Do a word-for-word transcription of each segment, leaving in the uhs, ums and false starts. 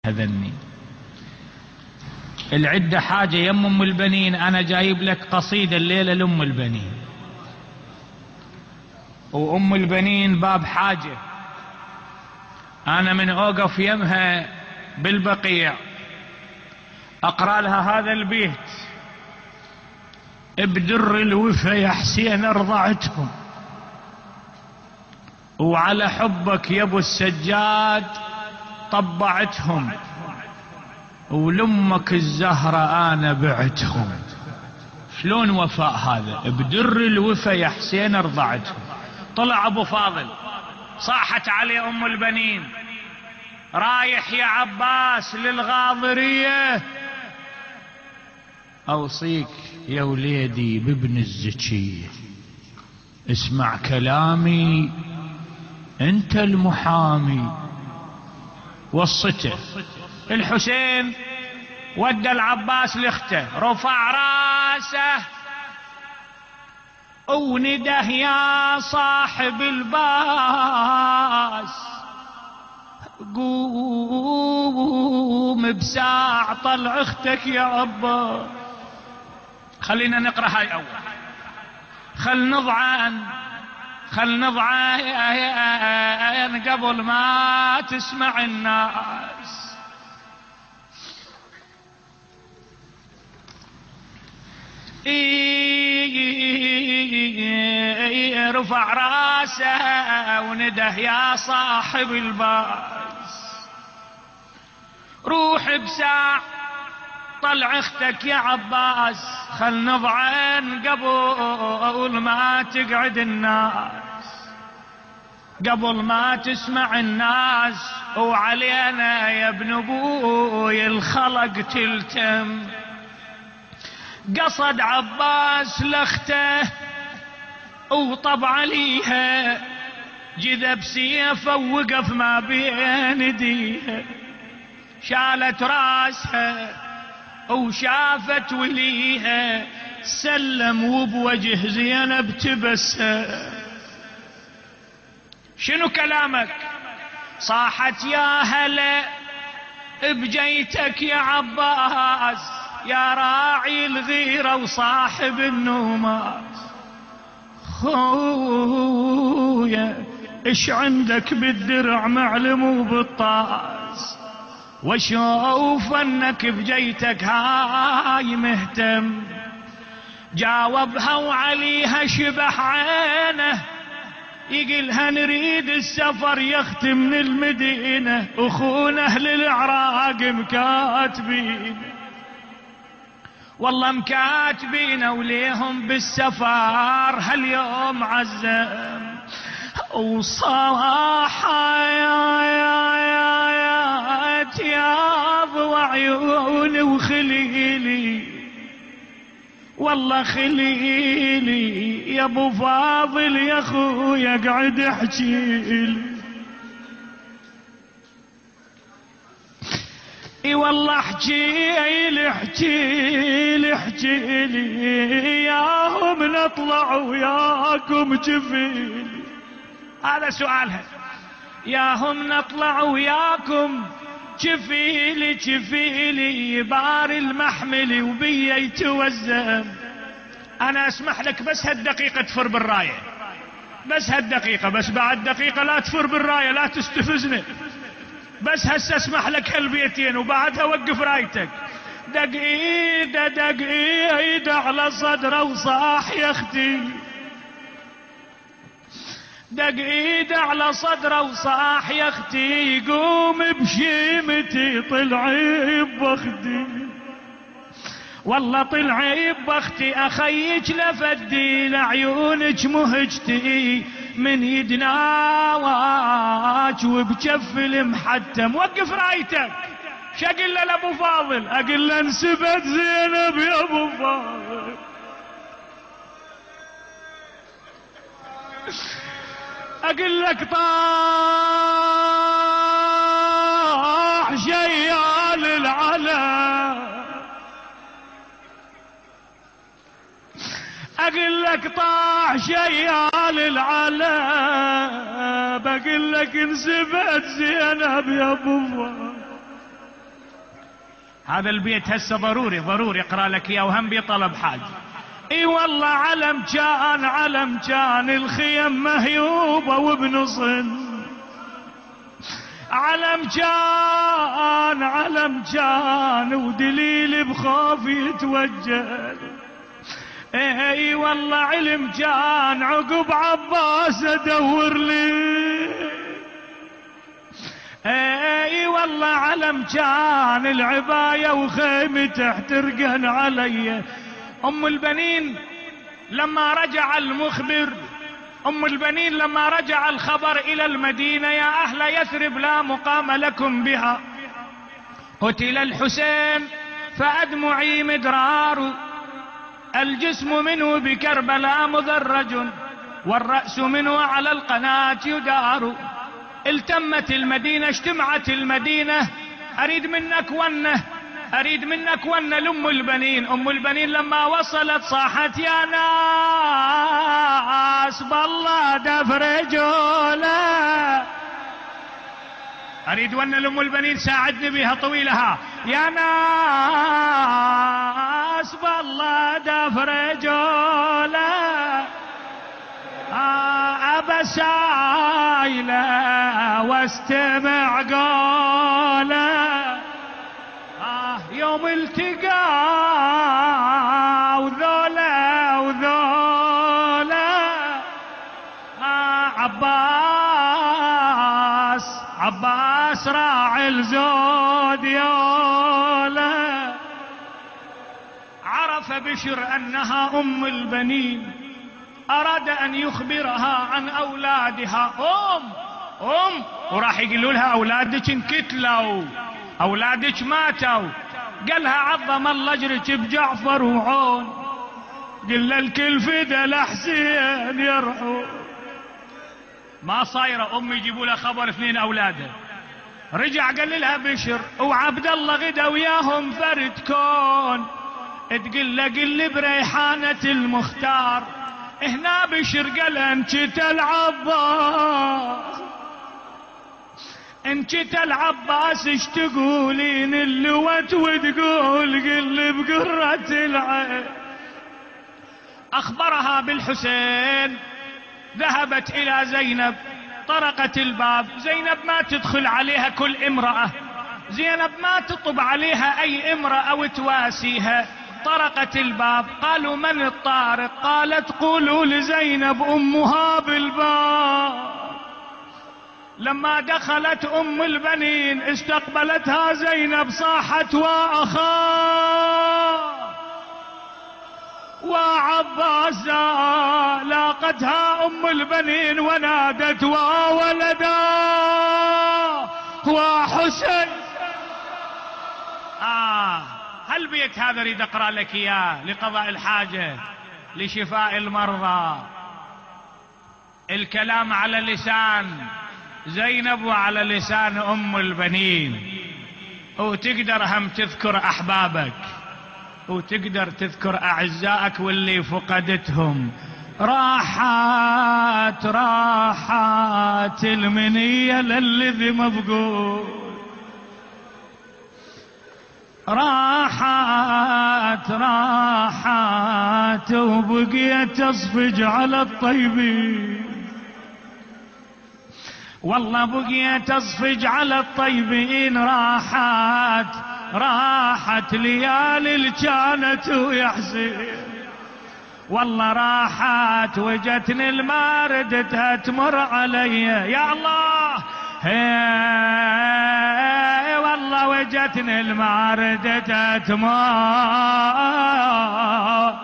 هذني العدة حاجة يم أم البنين. أنا جايب لك قصيدة الليلة لأم البنين، وأم البنين باب حاجة. أنا من أوقف يمها بالبقيع أقرأ لها هذا البيت: ابدر الوفا يا حسين ارضعتهم، وعلى حبك يا ابو السجاد طبعتهم، ولمك الزهرة انا بعتهم. شلون وفاء هذا؟ ابدر الوفا يا حسين ارضعتهم. طلع ابو فاضل، صاحت عليه ام البنين: رايح يا عباس للغاضرية، اوصيك يا وليدي بابن الزكية، اسمع كلامي انت المحامي. وصته الحسين ودى العباس لاخته، رفع راسه ونده: يا صاحب الباس قوم بساع طلع اختك يا عباس. خلينا نقرأ هاي أول. خل نضعن خل نضعن قبل ما تسمع الناس. رفع راسه ونده: يا صاحب الباس روح بساع طلع اختك يا عباس، خل نضعن قبل ما تقعد الناس، قبل ما تسمع الناس، وعلينا يا ابن ابوي الخلق تلتم. قصد عباس لاخته وطبع عليها، جذب سيفه ووقف ما بين يديها، شالت راسها وشافت وليها، سلم وبوجه زينب تبسم. شنو كلامك؟ صاحت: يا هلا بجيتك يا عباس، يا راعي الغيرة وصاحب النوماس. خويا ايش عندك بالدرع معلم وبالطاس، واشوف انك بجيتك هاي مهتم. جاوبها وعليها شبح عينه، يقلها نريد السفر يختي من المدينة، اخونا اهل العراق مكاتبين، والله مكاتبين وليهم بالسفر هاليوم عزم. وصاحة يا يا يا يا تياب وعيوني وخليلي، والله خليلي يا ابو فاضل يا اخويا قعد احكيلي. اي والله احكيلي احكيلي احكيلي، ياهم نطلع وياكم جفيلي. هذا سؤالها: ياهم نطلع وياكم جفيلي جفيلي، بار المحمل وبي يتوزم. انا اسمح لك بس هالدقيقة تفر بالراية، بس هالدقيقة، بس بعد دقيقة لا تفر بالراية، لا تستفزني. بس هسه اسمح لك هالبيتين وبعدها وقف رايتك. دق ايده دق ايده على صدره وصاح يا اختي، دق ايده على صدره وصاح يا اختي، قوم بشيمتي طلعي ببختي، والله طلعي ببختي، اخيك لفدي لعيونك مهجتي، من يدناواك وبجف المحتم. وقف رايتك. شقل له لابو فاضل؟ اقل له انسبت زينب يا ابو فاضل. اقل لك طاح شيال العلا، اقل لك طاح شيال العلا، بقل لك انسبت زينب يا ابو فاضل. هذا البيت هسه ضروري ضروري اقرا لك اياه وهم بطلب حاج. اي والله علم كان علم كان الخيم مهيوبه وبنصن، علم كان علم كان ودليل بخوف يتوجل. اي والله علم كان عقب عباس ادور لي، اي والله علم كان العباية وخيمته احترقن علي. ام البنين لما رجع المخبر، ام البنين لما رجع الخبر الى المدينة: يا اهل يثرب لا مقام لكم بها، قتل الحسين فادمعي مدرار، الجسم منه بكربلاء مدرج، والرأس منه على القناة يدار. التمت المدينة، اجتمعت المدينة، اريد منك ونه، اريد منك ونه لام البنين. ام البنين لما وصلت صاحت: يا ناس بالله دفر جوله، اريد ونه لام البنين ساعدني بها طويلها. يا ناس بالله دفر جوله، ابا سايله واستمع قوله. آه يوم التقى وذولا وذولا، آه عباس عباس راعي الزود يولا. عرف بشر انها ام البنين، اراد ان يخبرها عن اولادها. ام ام وراح يقولوا لها اولادك انقتلوا، اولادك ماتوا. قالها: عظم الله اجرك بجعفر وعون، قلنا الكل فدا لحسين يرحو. ما صايره ام يجيبوا لها خبر اثنين اولاده. رجع قال لها بشر: وعبد الله غدا وياهم فرد كون، تقول له قل لي بريحانه المختار. هنا بشر قال: انشت العباس انشت العباس ايش تقولين اللوت وتقول قل بقرة العين. اخبرها بالحسين، ذهبت الى زينب، طرقت الباب. زينب ما تدخل عليها كل امرأة، زينب ما تطب عليها اي امرأة وتواسيها. طرقت الباب، قالوا: من الطارق؟ قالت: قولوا لزينب امها بالباب. لما دخلت ام البنين استقبلتها زينب، صاحت: واخاه وعباسا. لاقتها ام البنين ونادت: وولدا وحسين. آه هالبيت هذا اريد اقرا لك اياه لقضاء الحاجة، لشفاء المرضى. الكلام على لسان زينب وعلى لسان ام البنين، وتقدر هم تذكر احبابك، وتقدر تذكر اعزائك واللي فقدتهم. راحت راحت المنية للذي مفقود، راحت راحت وبقيت تصفج على الطيبين. والله بقيت تصفج على الطيبين. راحت راحت ليالي اللي كانت ويحزن. والله راحت وجتني الماردتها تمر علي. يا الله هي والله وجتني الماردتها تمر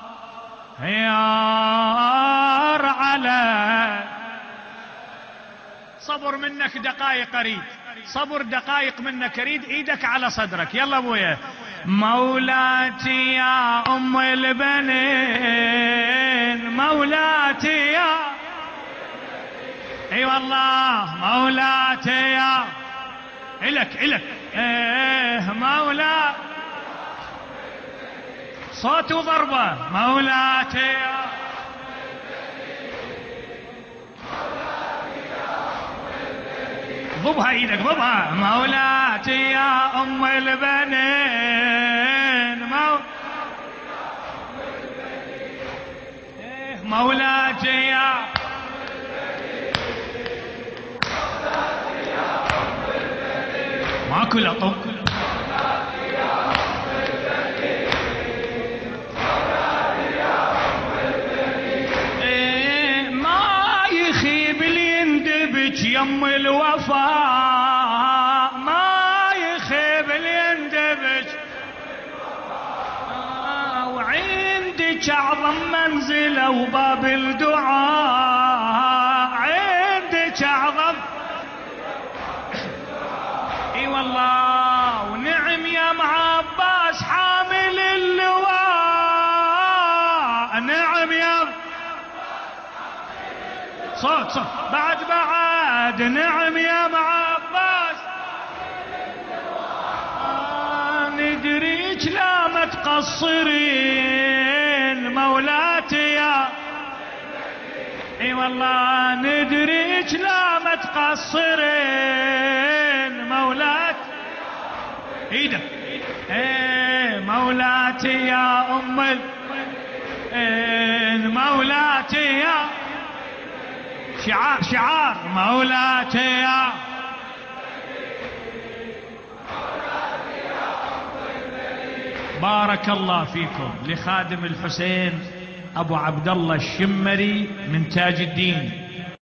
يار علي. صبر منك دقائق اريد، صبر دقائق منك اريد. ايدك على صدرك، يلا ابويا. مولاتي يا ام البنين، مولاتي يا اي والله مولاتي يا الك الك ايه مولا صوت وضربه. مولاتي يا ضبها ايدك ضبها. مولاتي يا ام البنين مو... مولاتي يا ماكو لطم. إيه ما يخيب اللي يندبج يم الوفاء، ما يخيب اللي يندبج. آه وعندك اعظم منزله وباب الدعاء، عندك اعظم. اي والله ونعم يا ام عباس حامل اللواء، نعم يا صوت صوت بعد بعد. نعم يا ام عباس آه ندريك لا ما تقصرين مولاتي يا. اي والله ندريك لا ما تقصرين مولات ايدك. ايه مولاتي يا ام ال... إيه مولاتي يا شعار شعار مولاتي يا. بارك الله فيكم. لخادم الحسين ابو عبد الله الشمري من تاج الدين.